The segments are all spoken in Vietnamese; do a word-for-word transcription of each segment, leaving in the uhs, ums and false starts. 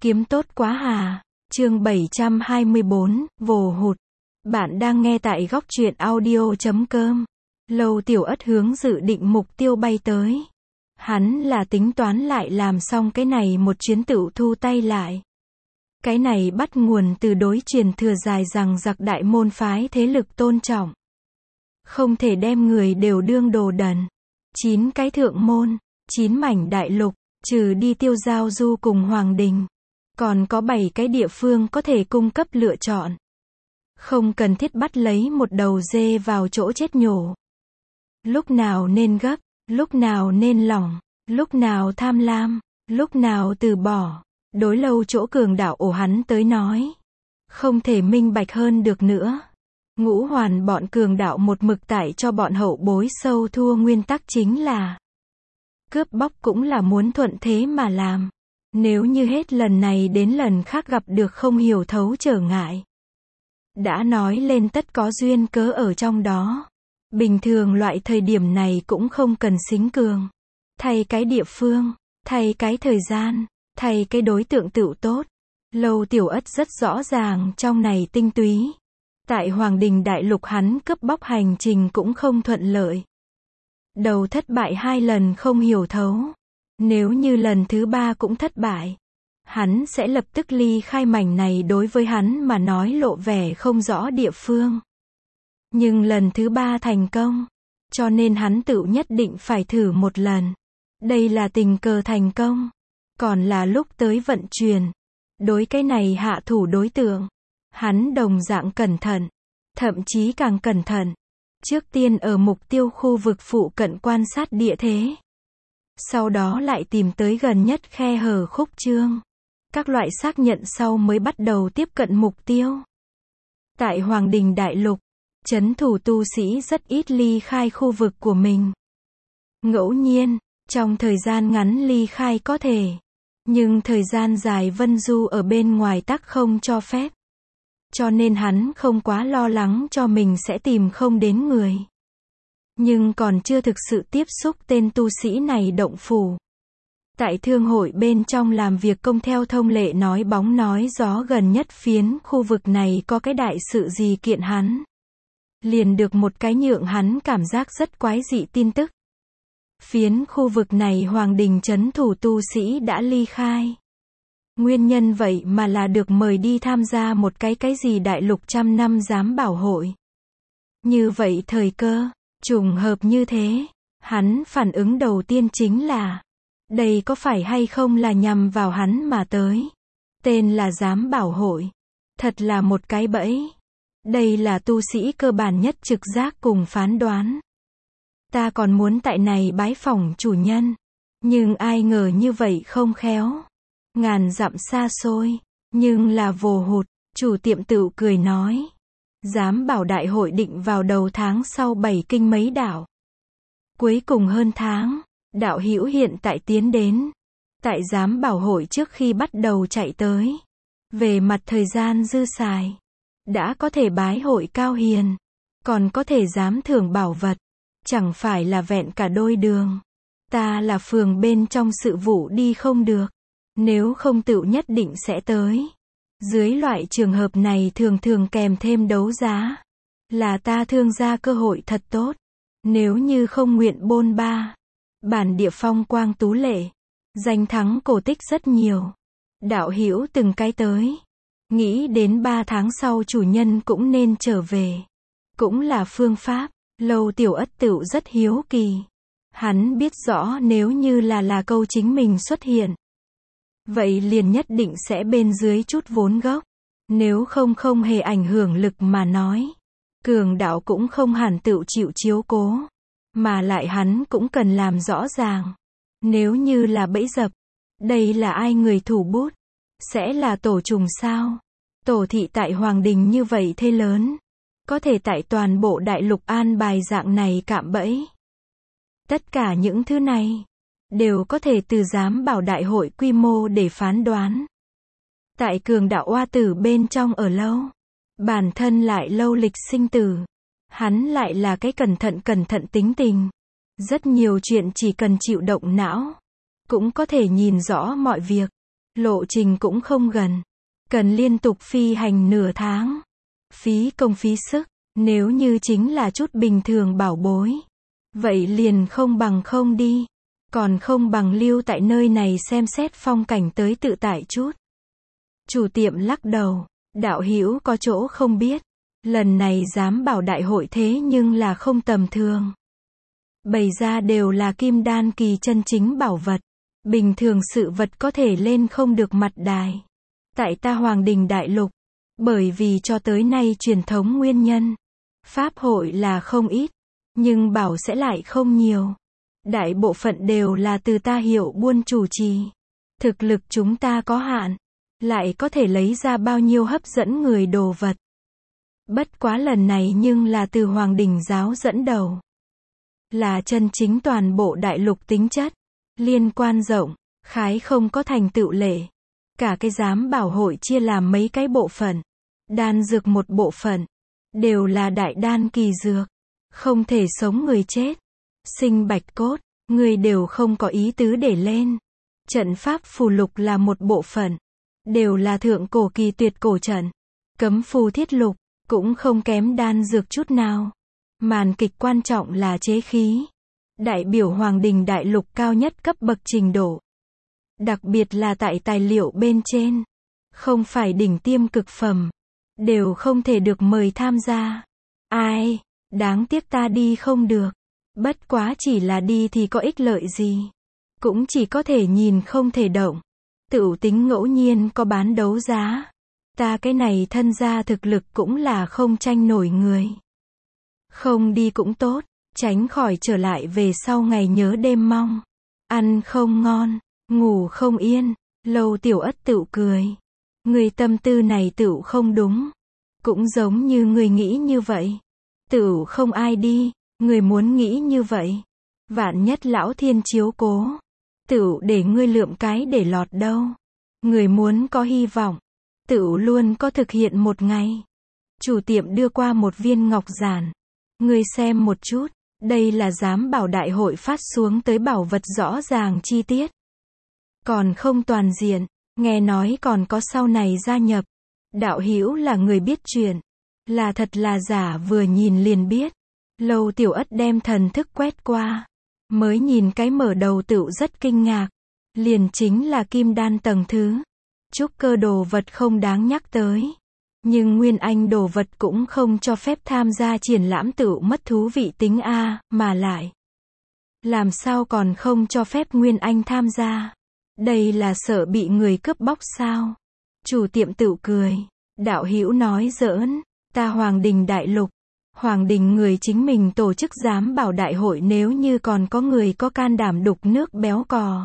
Kiếm tốt quá hà. Chương bảy trăm hai mươi bốn, vồ hụt. Bạn đang nghe tại góc truyện audio chấm com. Lâu Tiểu Ất hướng dự định mục tiêu bay tới. Hắn là tính toán lại làm xong cái này một chuyến tựu thu tay lại. Cái này bắt nguồn từ đối truyền thừa dài rằng giặc đại môn phái thế lực tôn trọng. Không thể đem người đều đương đồ đần. Chín cái thượng môn, chín mảnh đại lục, trừ đi Tiêu Giao Du cùng Hoàng Đình. Còn có bảy cái địa phương có thể cung cấp lựa chọn. Không cần thiết bắt lấy một đầu dê vào chỗ chết nhổ. Lúc nào nên gấp, lúc nào nên lỏng, lúc nào tham lam, lúc nào từ bỏ. Đối Lâu chỗ cường đạo ổ hắn tới nói. Không thể minh bạch hơn được nữa. Ngũ hoàn bọn cường đạo một mực tải cho bọn hậu bối sâu thua nguyên tắc chính là cướp bóc cũng là muốn thuận thế mà làm. Nếu như hết lần này đến lần khác gặp được không hiểu thấu trở ngại. Đã nói lên tất có duyên cớ ở trong đó. Bình thường loại thời điểm này cũng không cần xính cường. Thay cái địa phương, thay cái thời gian, thay cái đối tượng tựu tốt. Lâu Tiểu Ất rất rõ ràng trong này tinh túy. Tại Hoàng Đình Đại Lục hắn cướp bóc hành trình cũng không thuận lợi. Đầu thất bại hai lần không hiểu thấu. Nếu như lần thứ ba cũng thất bại, hắn sẽ lập tức ly khai mảnh này đối với hắn mà nói lộ vẻ không rõ địa phương. Nhưng lần thứ ba thành công, cho nên hắn tự nhất định phải thử một lần. Đây là tình cờ thành công, còn là lúc tới vận chuyển. Đối cái này hạ thủ đối tượng, hắn đồng dạng cẩn thận, thậm chí càng cẩn thận. Trước tiên ở mục tiêu khu vực phụ cận quan sát địa thế. Sau đó lại tìm tới gần nhất khe hở khúc chương. Các loại xác nhận sau mới bắt đầu tiếp cận mục tiêu. Tại Hoàng Đình Đại Lục, trấn thủ tu sĩ rất ít ly khai khu vực của mình. Ngẫu nhiên, trong thời gian ngắn ly khai có thể. Nhưng thời gian dài vân du ở bên ngoài tắc không cho phép. Cho nên hắn không quá lo lắng cho mình sẽ tìm không đến người. Nhưng còn chưa thực sự tiếp xúc tên tu sĩ này động phủ. Tại thương hội bên trong làm việc công theo thông lệ nói bóng nói gió gần nhất phiến khu vực này có cái đại sự gì kiện hắn. Liền được một cái nhượng hắn cảm giác rất quái dị tin tức. Phiến khu vực này Hoàng Đình trấn thủ tu sĩ đã ly khai. Nguyên nhân vậy mà là được mời đi tham gia một cái cái gì đại lục trăm năm giám bảo hội. Như vậy thời cơ, trùng hợp như thế, hắn phản ứng đầu tiên chính là, đây có phải hay không là nhằm vào hắn mà tới. Tên là giám bảo hội. Thật là một cái bẫy. Đây là tu sĩ cơ bản nhất trực giác cùng phán đoán. Ta còn muốn tại này bái phỏng chủ nhân. Nhưng ai ngờ như vậy không khéo. Ngàn dặm xa xôi. Nhưng là vồ hụt. Chủ tiệm tựu cười nói. Giám bảo đại hội định vào đầu tháng sau bảy kinh mấy đảo. Cuối cùng hơn tháng. Đạo hữu hiện tại tiến đến. Tại giám bảo hội trước khi bắt đầu chạy tới. Về mặt thời gian dư xài. Đã có thể bái hội cao hiền. Còn có thể giám thưởng bảo vật. Chẳng phải là vẹn cả đôi đường. Ta là phường bên trong sự vụ đi không được. Nếu không tựu nhất định sẽ tới. Dưới loại trường hợp này thường thường kèm thêm đấu giá. Là ta thương gia cơ hội thật tốt. Nếu như không nguyện bôn ba. Bản địa phong quang tú lệ. Danh thắng cổ tích rất nhiều. Đạo hữu từng cái tới. Nghĩ đến ba tháng sau chủ nhân cũng nên trở về. Cũng là phương pháp. Lâu Tiểu Ất tựu rất hiếu kỳ. Hắn biết rõ nếu như là là câu chính mình xuất hiện. Vậy liền nhất định sẽ bên dưới chút vốn gốc. Nếu không không hề ảnh hưởng lực mà nói. Cường đạo cũng không hẳn tựu chịu chiếu cố. Mà lại hắn cũng cần làm rõ ràng. Nếu như là bẫy dập. Đây là ai người thủ bút? Sẽ là tổ trùng sao? Tổ thị tại Hoàng Đình như vậy thế lớn. Có thể tại toàn bộ đại lục an bài dạng này cạm bẫy. Tất cả những thứ này. Đều có thể từ giám bảo đại hội quy mô để phán đoán. Tại cường đạo oa tử bên trong ở lâu. Bản thân lại lâu lịch sinh tử. Hắn lại là cái cẩn thận cẩn thận tính tình. Rất nhiều chuyện chỉ cần chịu động não. Cũng có thể nhìn rõ mọi việc. Lộ trình cũng không gần. Cần liên tục phi hành nửa tháng. Phí công phí sức. Nếu như chính là chút bình thường bảo bối. Vậy liền không bằng không đi. Còn không bằng lưu tại nơi này xem xét phong cảnh tới tự tại chút. Chủ tiệm lắc đầu. Đạo hữu có chỗ không biết. Lần này dám bảo đại hội thế nhưng là không tầm thường. Bày ra đều là kim đan kỳ chân chính bảo vật. Bình thường sự vật có thể lên không được mặt đài. Tại ta Hoàng Đình Đại Lục. Bởi vì cho tới nay truyền thống nguyên nhân. Pháp hội là không ít. Nhưng bảo sẽ lại không nhiều. Đại bộ phận đều là từ ta Hiệu Buôn chủ trì. Thực lực chúng ta có hạn. Lại có thể lấy ra bao nhiêu hấp dẫn người đồ vật. Bất quá lần này nhưng là từ Hoàng Đình giáo dẫn đầu. Là chân chính toàn bộ đại lục tính chất. Liên quan rộng. Khái không có thành tựu lệ. Cả cái giám bảo hội chia làm mấy cái bộ phận. Đan dược một bộ phận. Đều là đại đan kỳ dược. Không thể sống người chết. Sinh bạch cốt. Người đều không có ý tứ để lên. Trận pháp phù lục là một bộ phận. Đều là thượng cổ kỳ tuyệt cổ trận. Cấm phù thiết lục. Cũng không kém đan dược chút nào. Màn kịch quan trọng là chế khí. Đại biểu Hoàng Đình Đại Lục cao nhất cấp bậc trình độ. Đặc biệt là tại tài liệu bên trên. Không phải đỉnh tiêm cực phẩm. Đều không thể được mời tham gia. Ai, đáng tiếc ta đi không được. Bất quá chỉ là đi thì có ích lợi gì. Cũng chỉ có thể nhìn không thể động. Tựu tính ngẫu nhiên có bán đấu giá. Ta cái này thân gia thực lực cũng là không tranh nổi người. Không đi cũng tốt. Tránh khỏi trở lại về sau ngày nhớ đêm mong. Ăn không ngon. Ngủ không yên. Lâu Tiểu Ất tựu cười. Người tâm tư này tựu không đúng. Cũng giống như người nghĩ như vậy. Tựu không ai đi. Người muốn nghĩ như vậy. Vạn nhất lão thiên chiếu cố. Tựu để ngươi lượm cái để lọt đâu. Người muốn có hy vọng. Tựu luôn có thực hiện một ngày. Chủ tiệm đưa qua một viên ngọc giản. Ngươi xem một chút. Đây là giám bảo đại hội phát xuống tới bảo vật rõ ràng chi tiết. Còn không toàn diện. Nghe nói còn có sau này gia nhập. Đạo hữu là người biết chuyện. Là thật là giả vừa nhìn liền biết. Lâu Tiểu Ất đem thần thức quét qua. Mới nhìn cái mở đầu tựu rất kinh ngạc. Liền chính là kim đan tầng thứ. Trúc cơ đồ vật không đáng nhắc tới. Nhưng Nguyên Anh đồ vật cũng không cho phép tham gia triển lãm tựu mất thú vị tính a, mà lại. Làm sao còn không cho phép Nguyên Anh tham gia? Đây là sợ bị người cướp bóc sao? Chủ tiệm tựu cười. Đạo hữu nói giỡn. Ta Hoàng Đình Đại Lục. Hoàng Đình người chính mình tổ chức giám bảo đại hội nếu như còn có người có can đảm đục nước béo cò.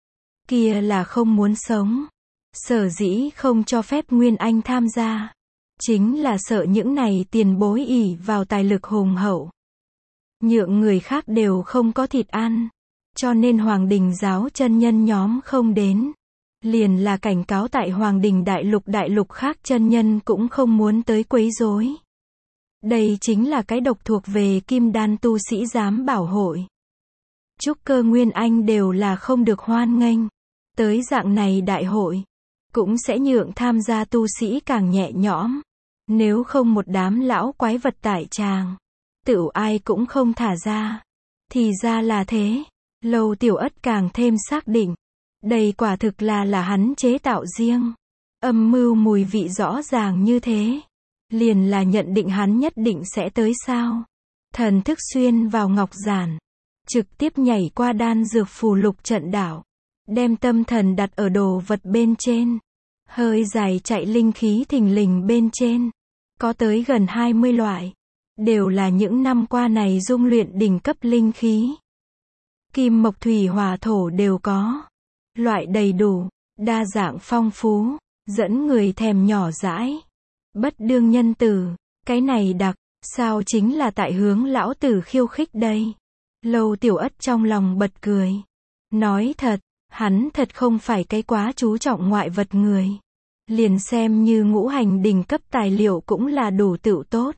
Kia là không muốn sống. Sở dĩ không cho phép Nguyên Anh tham gia. Chính là sợ những này tiền bối ỷ vào tài lực hùng hậu. Nhượng người khác đều không có thịt ăn. Cho nên Hoàng Đình giáo chân nhân nhóm không đến. Liền là cảnh cáo tại Hoàng Đình Đại Lục đại lục khác chân nhân cũng không muốn tới quấy rối. Đây chính là cái độc thuộc về kim đan tu sĩ giám bảo hội. Trúc cơ Nguyên Anh đều là không được hoan nghênh. Tới dạng này đại hội. Cũng sẽ nhượng tham gia tu sĩ càng nhẹ nhõm. Nếu không một đám lão quái vật tại tràng. Tựu ai cũng không thả ra. Thì ra là thế. Lâu Tiểu Ất càng thêm xác định. Đây quả thực là là hắn chế tạo riêng. Âm mưu mùi vị rõ ràng như thế. Liền là nhận định hắn nhất định sẽ tới sao. Thần thức xuyên vào ngọc giản. Trực tiếp nhảy qua đan dược phù lục trận đảo. Đem tâm thần đặt ở đồ vật bên trên. Hơi dài chạy linh khí thình lình bên trên. Có tới gần hai mươi loại. Đều là những năm qua này dung luyện đỉnh cấp linh khí. Kim mộc thủy hỏa thổ đều có. Loại đầy đủ, đa dạng phong phú, dẫn người thèm nhỏ dãi. Bất đương nhân tử, cái này đặc, sao chính là tại hướng lão tử khiêu khích đây. Lâu Tiểu Ất trong lòng bật cười. Nói thật, hắn thật không phải cái quá chú trọng ngoại vật người. Liền xem như ngũ hành đỉnh cấp tài liệu cũng là đủ tựu tốt.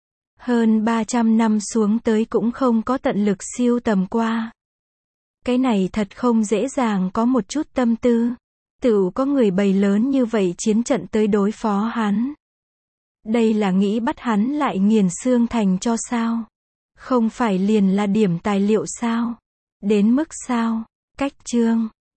Hơn ba trăm năm xuống tới cũng không có tận lực siêu tầm qua. Cái này thật không dễ dàng có một chút tâm tư. Tựu có người bày lớn như vậy chiến trận tới đối phó hắn. Đây là nghĩ bắt hắn lại nghiền xương thành cho sao? Không phải liền là điểm tài liệu sao? Đến mức sao? Cách chương